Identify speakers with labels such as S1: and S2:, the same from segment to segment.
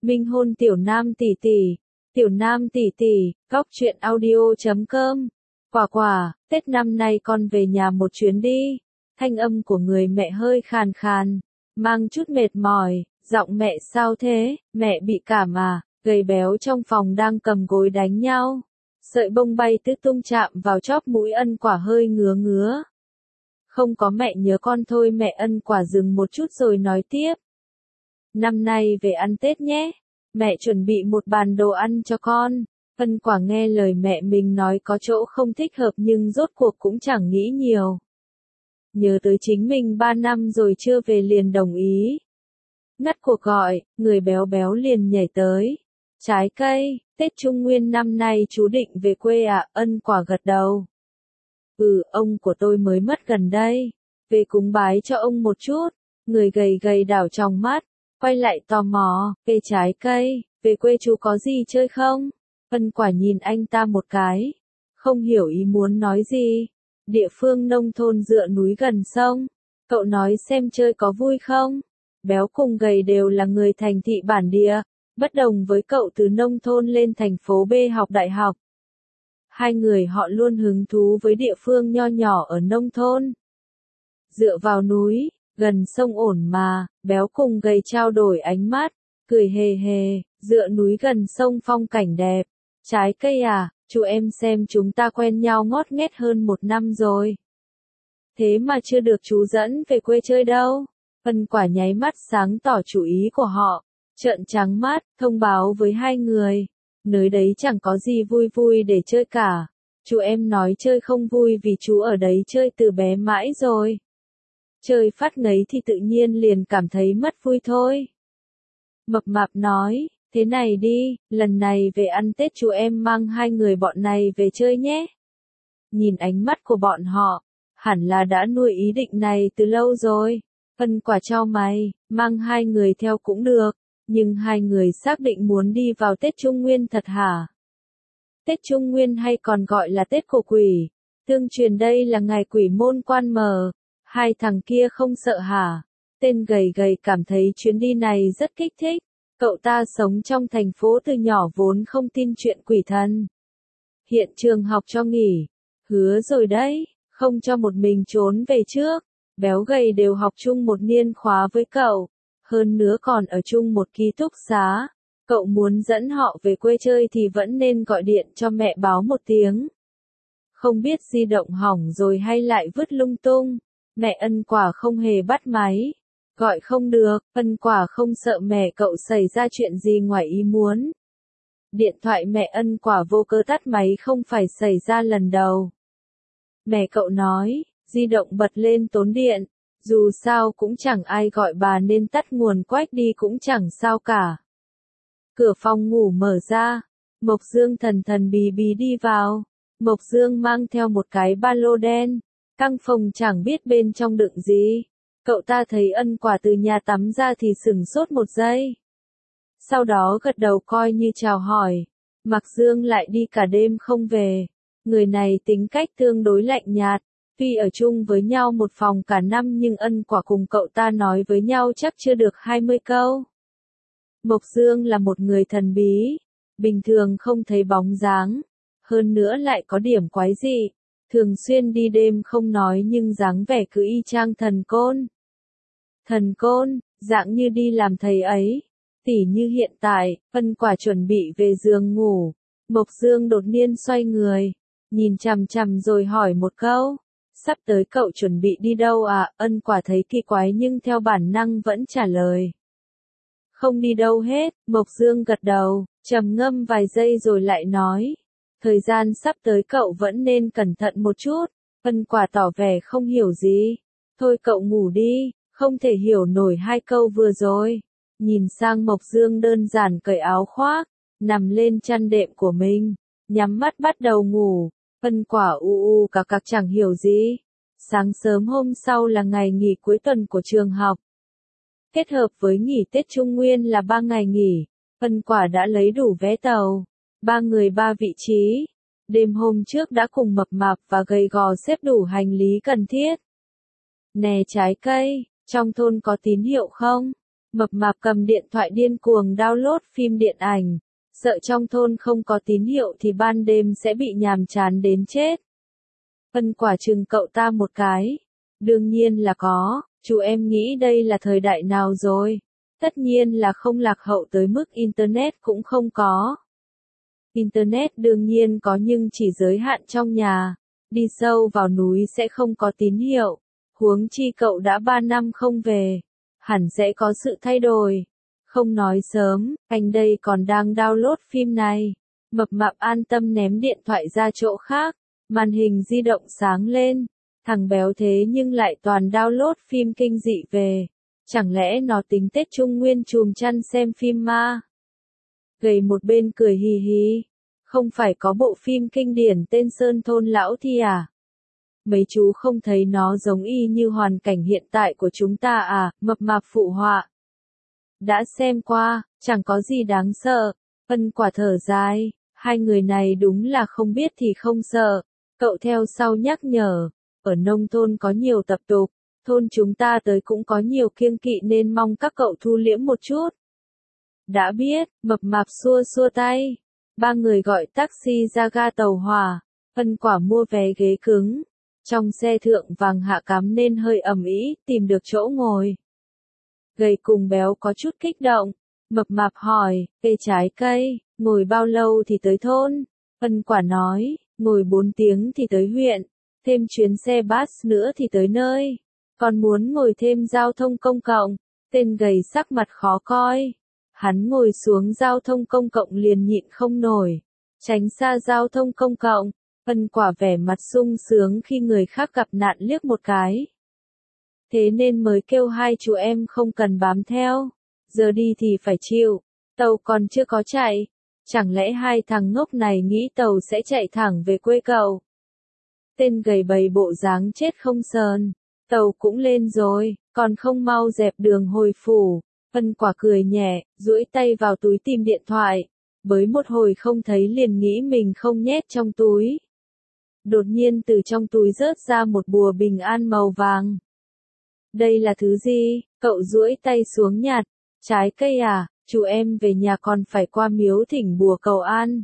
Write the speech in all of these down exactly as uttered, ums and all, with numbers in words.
S1: Minh hôn tiểu nam tỷ tỷ, tiểu nam tỷ tỷ, góc truyện audio chấm com. Quả quả, Tết năm nay con về nhà một chuyến đi. Thanh âm của người mẹ hơi khàn khàn, mang chút mệt mỏi, giọng mẹ sao thế, mẹ bị cảm à, gầy béo trong phòng đang cầm gối đánh nhau. Sợi bông bay tứ tung chạm vào chóp mũi Ân Quả hơi ngứa ngứa. Không có mẹ nhớ con thôi. Mẹ Ân Quả dừng một chút rồi nói tiếp. Năm nay về ăn Tết nhé, mẹ chuẩn bị một bàn đồ ăn cho con. Ân Quả nghe lời mẹ mình nói có chỗ không thích hợp nhưng rốt cuộc cũng chẳng nghĩ nhiều. Nhớ tới chính mình ba năm rồi chưa về liền đồng ý. Ngắt cuộc gọi, người béo béo liền nhảy tới. Trái cây, Tết Trung Nguyên năm nay chú định về quê à? Ân Quả gật đầu. Ừ, ông của tôi mới mất gần đây. Về cúng bái cho ông một chút. Người gầy gầy đảo trong mắt, quay lại tò mò, về trái cây, về quê chú có gì chơi không? Ân Quả nhìn anh ta một cái. Không hiểu ý muốn nói gì. Địa phương nông thôn dựa núi gần sông. Cậu nói xem chơi có vui không? Béo cùng gầy đều là người thành thị bản địa. Bất đồng với cậu từ nông thôn lên thành phố B học đại học. Hai người họ luôn hứng thú với địa phương nho nhỏ ở nông thôn. Dựa vào núi, gần sông ổn mà, béo cùng gầy trao đổi ánh mắt, cười hề hề, dựa núi gần sông phong cảnh đẹp. Trái cây à, chú em xem chúng ta quen nhau ngót nghét hơn một năm rồi. Thế mà chưa được chú dẫn về quê chơi đâu. Ân Quả nháy mắt sáng tỏ chủ ý của họ. Trợn trắng mắt, thông báo với hai người. Nơi đấy chẳng có gì vui vui để chơi cả. Chú em nói chơi không vui vì chú ở đấy chơi từ bé mãi rồi. Chơi phát ngấy thì tự nhiên liền cảm thấy mất vui thôi. Mập mạp nói, thế này đi, lần này về ăn Tết chú em mang hai người bọn này về chơi nhé. Nhìn ánh mắt của bọn họ, hẳn là đã nuôi ý định này từ lâu rồi. Ân Quả chau mày, mang hai người theo cũng được. Nhưng hai người xác định muốn đi vào Tết Trung Nguyên thật hả? Tết Trung Nguyên hay còn gọi là Tết Cổ Quỷ. Tương truyền đây là ngày quỷ môn quan mở. Hai thằng kia không sợ hả? Tên gầy gầy cảm thấy chuyến đi này rất kích thích. Cậu ta sống trong thành phố từ nhỏ vốn không tin chuyện quỷ thần. Hiện trường học cho nghỉ. Hứa rồi đấy, không cho một mình trốn về trước. Béo gầy đều học chung một niên khóa với cậu. Hơn nữa còn ở chung một ký túc xá. Cậu muốn dẫn họ về quê chơi thì vẫn nên gọi điện cho mẹ báo một tiếng. Không biết di động hỏng rồi hay lại vứt lung tung. Mẹ Ân Quả không hề bắt máy. Gọi không được, Ân Quả không sợ mẹ cậu xảy ra chuyện gì ngoài ý muốn. Điện thoại mẹ Ân Quả vô cớ tắt máy không phải xảy ra lần đầu. Mẹ cậu nói, di động bật lên tốn điện. Dù sao cũng chẳng ai gọi bà nên tắt nguồn quách đi cũng chẳng sao cả. Cửa phòng ngủ mở ra. Mộc Dương thần thần bí bí đi vào. Mộc Dương mang theo một cái ba lô đen. Căn phòng chẳng biết bên trong đựng gì. Cậu ta thấy Ân Quả từ nhà tắm ra thì sửng sốt một giây. Sau đó gật đầu coi như chào hỏi. Mạc Dương lại đi cả đêm không về. Người này tính cách tương đối lạnh nhạt. Tuy ở chung với nhau một phòng cả năm nhưng Ân Quả cùng cậu ta nói với nhau chắc chưa được hai mươi câu. Mộc Dương là một người thần bí. Bình thường không thấy bóng dáng. Hơn nữa lại có điểm quái dị. Thường xuyên đi đêm không nói nhưng dáng vẻ cứ y chang thần côn. Thần côn, dạng như đi làm thầy ấy. Tỉ như hiện tại, Ân Quả chuẩn bị về giường ngủ. Mộc Dương đột nhiên xoay người. Nhìn chằm chằm rồi hỏi một câu. Sắp tới cậu chuẩn bị đi đâu à? Ân Quả thấy kỳ quái nhưng theo bản năng vẫn trả lời. Không đi đâu hết. Mộc Dương gật đầu, trầm ngâm vài giây rồi lại nói. Thời gian sắp tới cậu vẫn nên cẩn thận một chút. Ân Quả tỏ vẻ không hiểu gì. Thôi cậu ngủ đi, không thể hiểu nổi hai câu vừa rồi. Nhìn sang Mộc Dương đơn giản cởi áo khoác, nằm lên chăn đệm của mình, nhắm mắt bắt đầu ngủ. Ân Quả u u cạc cạc chẳng hiểu gì. Sáng sớm hôm sau là ngày nghỉ cuối tuần của trường học. Kết hợp với nghỉ Tết Trung Nguyên là ba ngày nghỉ. Ân Quả đã lấy đủ vé tàu. Ba người ba vị trí. Đêm hôm trước đã cùng mập mạp và gầy gò xếp đủ hành lý cần thiết. Nè trái cây, trong thôn có tín hiệu không? Mập mạp cầm điện thoại điên cuồng download phim điện ảnh, sợ trong thôn không có tín hiệu thì ban đêm sẽ bị nhàm chán đến chết. Ân Quả chừng cậu ta một cái. Đương nhiên là có, chú em nghĩ đây là thời đại nào rồi? Tất nhiên là không lạc hậu tới mức Internet cũng không có. Internet đương nhiên có nhưng chỉ giới hạn trong nhà, đi sâu vào núi sẽ không có tín hiệu, huống chi cậu đã ba năm không về, hẳn sẽ có sự thay đổi. Không nói sớm, anh đây còn đang download phim này. Mập mạp an tâm ném điện thoại ra chỗ khác, màn hình di động sáng lên, thằng béo thế nhưng lại toàn download phim kinh dị về. Chẳng lẽ nó tính Tết Trung Nguyên chùm chăn xem phim ma? Gầy một bên cười hì hì. Không phải có bộ phim kinh điển tên Sơn Thôn Lão Thi à? Mấy chú không thấy nó giống y như hoàn cảnh hiện tại của chúng ta à? Mập mạp phụ họa. Đã xem qua, chẳng có gì đáng sợ. Ân Quả thở dài, hai người này đúng là không biết thì không sợ. Cậu theo sau nhắc nhở, ở nông thôn có nhiều tập tục, thôn chúng ta tới cũng có nhiều kiêng kỵ nên mong các cậu thu liễm một chút. Đã biết, mập mạp xua xua tay. Ba người gọi taxi ra ga tàu hỏa. Ân Quả mua vé ghế cứng. Trong xe thượng vàng hạ cám nên hơi ầm ĩ, tìm được chỗ ngồi. Gầy cùng béo có chút kích động. Mập mạp hỏi, cây trái cây, ngồi bao lâu thì tới thôn? Ân Quả nói, ngồi bốn tiếng thì tới huyện, thêm chuyến xe bus nữa thì tới nơi. Còn muốn ngồi thêm giao thông công cộng. Tên gầy sắc mặt khó coi. Hắn ngồi xuống giao thông công cộng liền nhịn không nổi. Tránh xa giao thông công cộng. Ân Quả vẻ mặt sung sướng khi người khác gặp nạn liếc một cái. Thế nên mới kêu hai chú em không cần bám theo. Giờ đi thì phải chịu. Tàu còn chưa có chạy. Chẳng lẽ hai thằng ngốc này nghĩ tàu sẽ chạy thẳng về quê cậu? Tên gầy bầy bộ dáng chết không sờn. Tàu cũng lên rồi, còn không mau dẹp đường hồi phủ. Ân Quả cười nhẹ, duỗi tay vào túi tìm điện thoại. Bới một hồi không thấy liền nghĩ mình không nhét trong túi. Đột nhiên từ trong túi rớt ra một bùa bình an màu vàng. Đây là thứ gì? Cậu duỗi tay xuống nhặt. Trái cây à? Chú em về nhà còn phải qua miếu thỉnh bùa cầu an.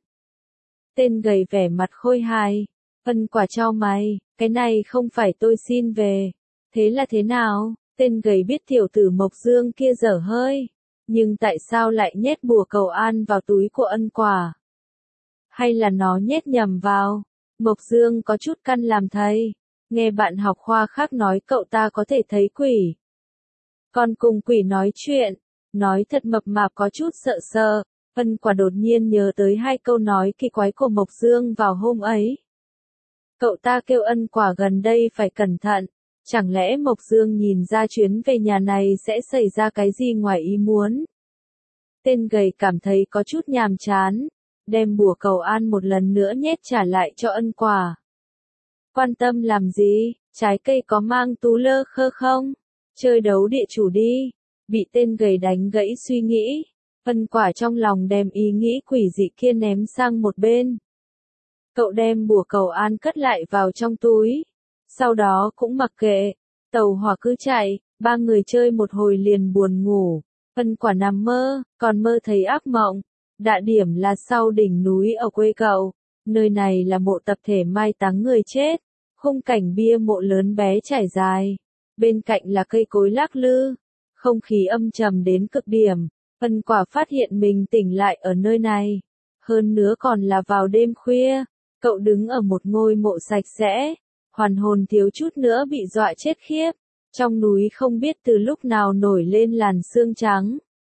S1: Tên gầy vẻ mặt khôi hài. Ân Quả chau mày, cái này không phải tôi xin về. Thế là thế nào? Tên gầy biết tiểu tử Mộc Dương kia dở hơi. Nhưng tại sao lại nhét bùa cầu an vào túi của Ân Quả? Hay là nó nhét nhầm vào? Mộc Dương có chút căn làm thầy. Nghe bạn học khoa khác nói cậu ta có thể thấy quỷ. Còn cùng quỷ nói chuyện. Nói thật mập mạp có chút sợ sợ. Ân Quả đột nhiên nhớ tới hai câu nói kỳ quái của Mộc Dương vào hôm ấy. Cậu ta kêu Ân Quả gần đây phải cẩn thận. Chẳng lẽ Mộc Dương nhìn ra chuyến về nhà này sẽ xảy ra cái gì ngoài ý muốn? Tên gầy cảm thấy có chút nhàm chán. Đem bùa cầu an một lần nữa nhét trả lại cho Ân Quả. Quan tâm làm gì? Trái cây có mang tú lơ khơ không? Chơi đấu địa chủ đi. Bị tên gầy đánh gãy suy nghĩ. Ân Quả trong lòng đem ý nghĩ quỷ dị kia ném sang một bên. Cậu đem bùa cầu an cất lại vào trong túi. Sau đó cũng mặc kệ. Tàu hỏa cứ chạy, ba người chơi một hồi liền buồn ngủ. Ân Quả nằm mơ, còn mơ thấy ác mộng. Đạ điểm là sau đỉnh núi ở quê cậu. Nơi này là mộ tập thể mai táng người chết. Khung cảnh bia mộ lớn bé trải dài. Bên cạnh là cây cối lắc lư. Không khí âm trầm đến cực điểm. Ân Quả phát hiện mình tỉnh lại ở nơi này. Hơn nữa còn là vào đêm khuya. Cậu đứng ở một ngôi mộ sạch sẽ. Hoàn hồn thiếu chút nữa bị dọa chết khiếp. Trong núi không biết từ lúc nào nổi lên làn sương trắng.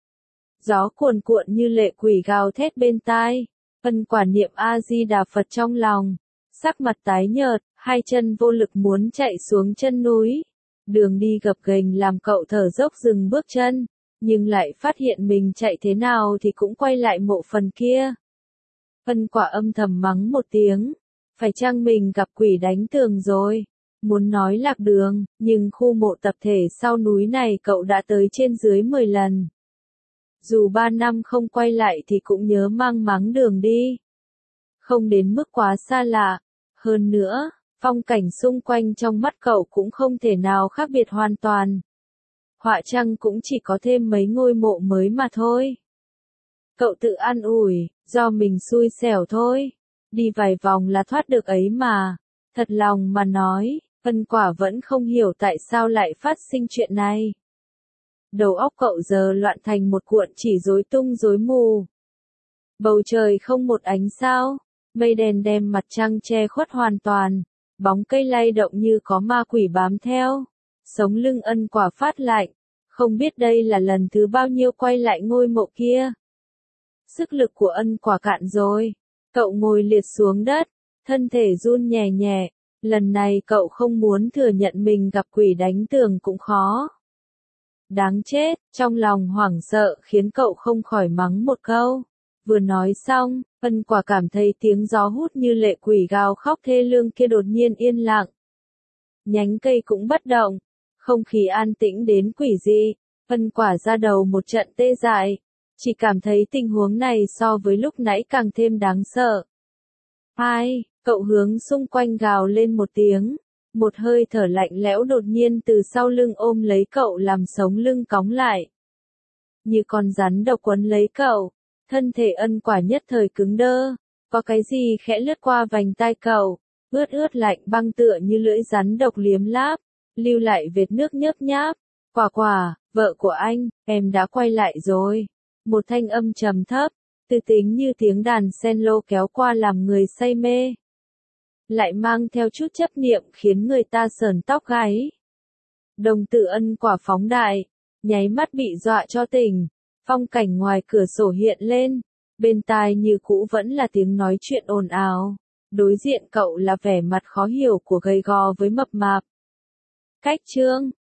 S1: Gió cuồn cuộn như lệ quỷ gào thét bên tai. Ân Quả niệm A-di-đà Phật trong lòng. Sắc mặt tái nhợt, hai chân vô lực muốn chạy xuống chân núi. Đường đi gập ghềnh làm cậu thở dốc dừng bước chân. Nhưng lại phát hiện mình chạy thế nào thì cũng quay lại mộ phần kia. Ân Quả âm thầm mắng một tiếng. Phải chăng mình gặp quỷ đánh tường rồi? Muốn nói lạc đường, nhưng khu mộ tập thể sau núi này cậu đã tới trên dưới mười lần. Dù ba năm không quay lại thì cũng nhớ mang máng đường đi. Không đến mức quá xa lạ. Hơn nữa, phong cảnh xung quanh trong mắt cậu cũng không thể nào khác biệt hoàn toàn. họa chăng cũng chỉ có thêm mấy ngôi mộ mới mà thôi. Cậu tự an ủi, do mình xui xẻo thôi. Đi vài vòng là thoát được ấy mà. Thật lòng mà nói, Ân Quả vẫn không hiểu tại sao lại phát sinh chuyện này. Đầu óc cậu giờ loạn thành một cuộn chỉ rối tung rối mù. Bầu trời không một ánh sao, mây đen đem mặt trăng che khuất hoàn toàn, bóng cây lay động như có ma quỷ bám theo. Sống lưng Ân Quả phát lạnh, không biết đây là lần thứ bao nhiêu quay lại ngôi mộ kia. Sức lực của Ân Quả cạn rồi, cậu ngồi liệt xuống đất, thân thể run nhẹ nhẹ, lần này cậu không muốn thừa nhận mình gặp quỷ đánh tường cũng khó. Đáng chết, trong lòng hoảng sợ khiến cậu không khỏi mắng một câu. Vừa nói xong, Ân Quả cảm thấy tiếng gió hút như lệ quỷ gào khóc thê lương kia đột nhiên yên lặng. Nhánh cây cũng bất động, không khí an tĩnh đến quỷ dị. Ân Quả ra đầu một trận tê dại, chỉ cảm thấy tình huống này so với lúc nãy càng thêm đáng sợ. Ai, cậu hướng xung quanh gào lên một tiếng, một hơi thở lạnh lẽo đột nhiên từ sau lưng ôm lấy cậu làm sống lưng cóng lại. Như con rắn độc quấn lấy cậu, thân thể Ân Quả nhất thời cứng đơ, có cái gì khẽ lướt qua vành tai cậu, ướt ướt lạnh băng tựa như lưỡi rắn độc liếm láp, lưu lại vệt nước nhớp nháp. Quả Quả, vợ của anh, em đã quay lại rồi. Một thanh âm trầm thấp, tư tính như tiếng đàn cello kéo qua làm người say mê. Lại mang theo chút chấp niệm khiến người ta sờn tóc gáy. Đồng tử Ân Quả phóng đại, nháy mắt bị dọa cho tỉnh. Phong cảnh ngoài cửa sổ hiện lên, bên tai như cũ vẫn là tiếng nói chuyện ồn ào. Đối diện cậu là vẻ mặt khó hiểu của gầy gò với mập mạp. Cách chương